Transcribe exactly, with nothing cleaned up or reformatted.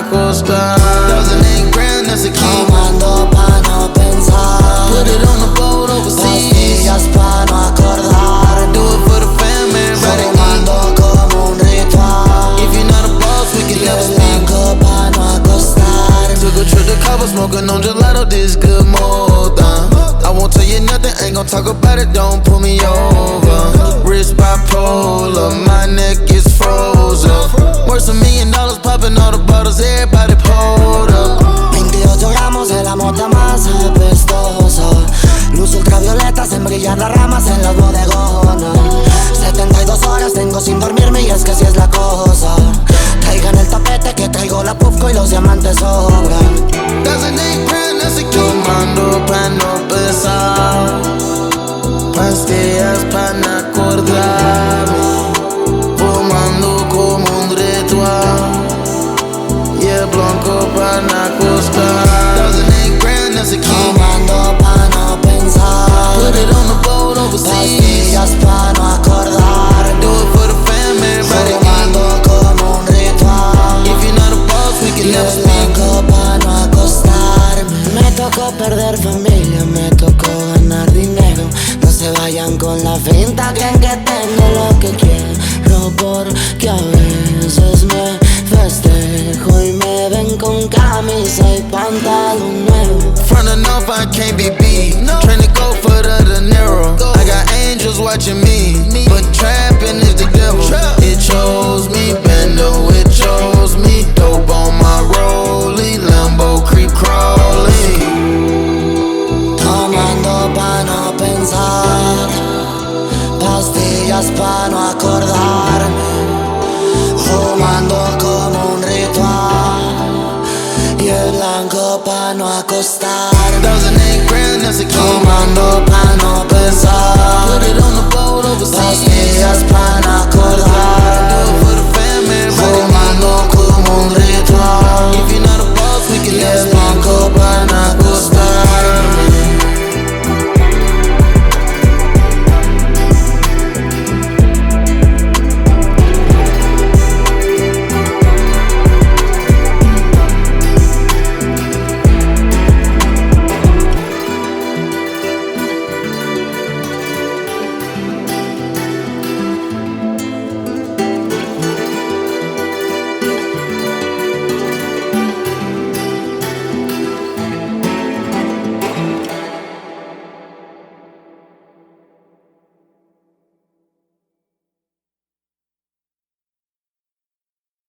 acostar. Thousand eight grand, that's a key. Tomando pa' no pensar. Put it on the boat overseas. Pastillas pa' no acordar. Do it for the fam, everybody Fumando como un ritual. eat. If you're not a boss, we can Y never el speak. blanco pa' no acostar. Took a trip to Cabo, smoking on gelato, this good moda. I won't tell you nothing, ain't gon' talk about it, don't pull me over. Wrist bipolar, my neck is frozen. Worth a million dollars, popping all the bottles, everybody pulled up. veintiocho gramos de la mota más apestosa. Luz ultravioleta hacen brillar las ramas en las bodegonas. setenta y dos horas tengo sin dormirme y es que así es la cosa. Traigan el tapete que traigo la Pufco y los diamantes sobran. Thousand eight grand, that's a key. Tomando pa' no pesar. Pastillas pa' no acordarme. Fumando como un ritual. Y el blanco pa' no acostar. Thousand eight grand, that's a key. Tomando pa' no pensar. Put it on the boat overseas. Pastillas pa' no acordar. Do it for the fam, everybody eat. Fumando como un ritual. If you're not a boss, we can Y never el speak. blanco pa' no acostarme. Me tocó perder familia, me tocó ganar dinero. No se vayan con la finta, creen que tengo lo que quiero. Porque a veces me festejo y me ven con camisa y pantalón nuevo. Frontin' off, I can't be beat. Trying to go for the dinero. I got angels watching me, but trapping is the devil. It chose me, bendo, it chose me. Dope on my rollie, Lambo creep crawling. Tomando pa' no pensar. Pastillas pa' no acordarme. Fumando como un ritual. Y el blanco pa' no acostar.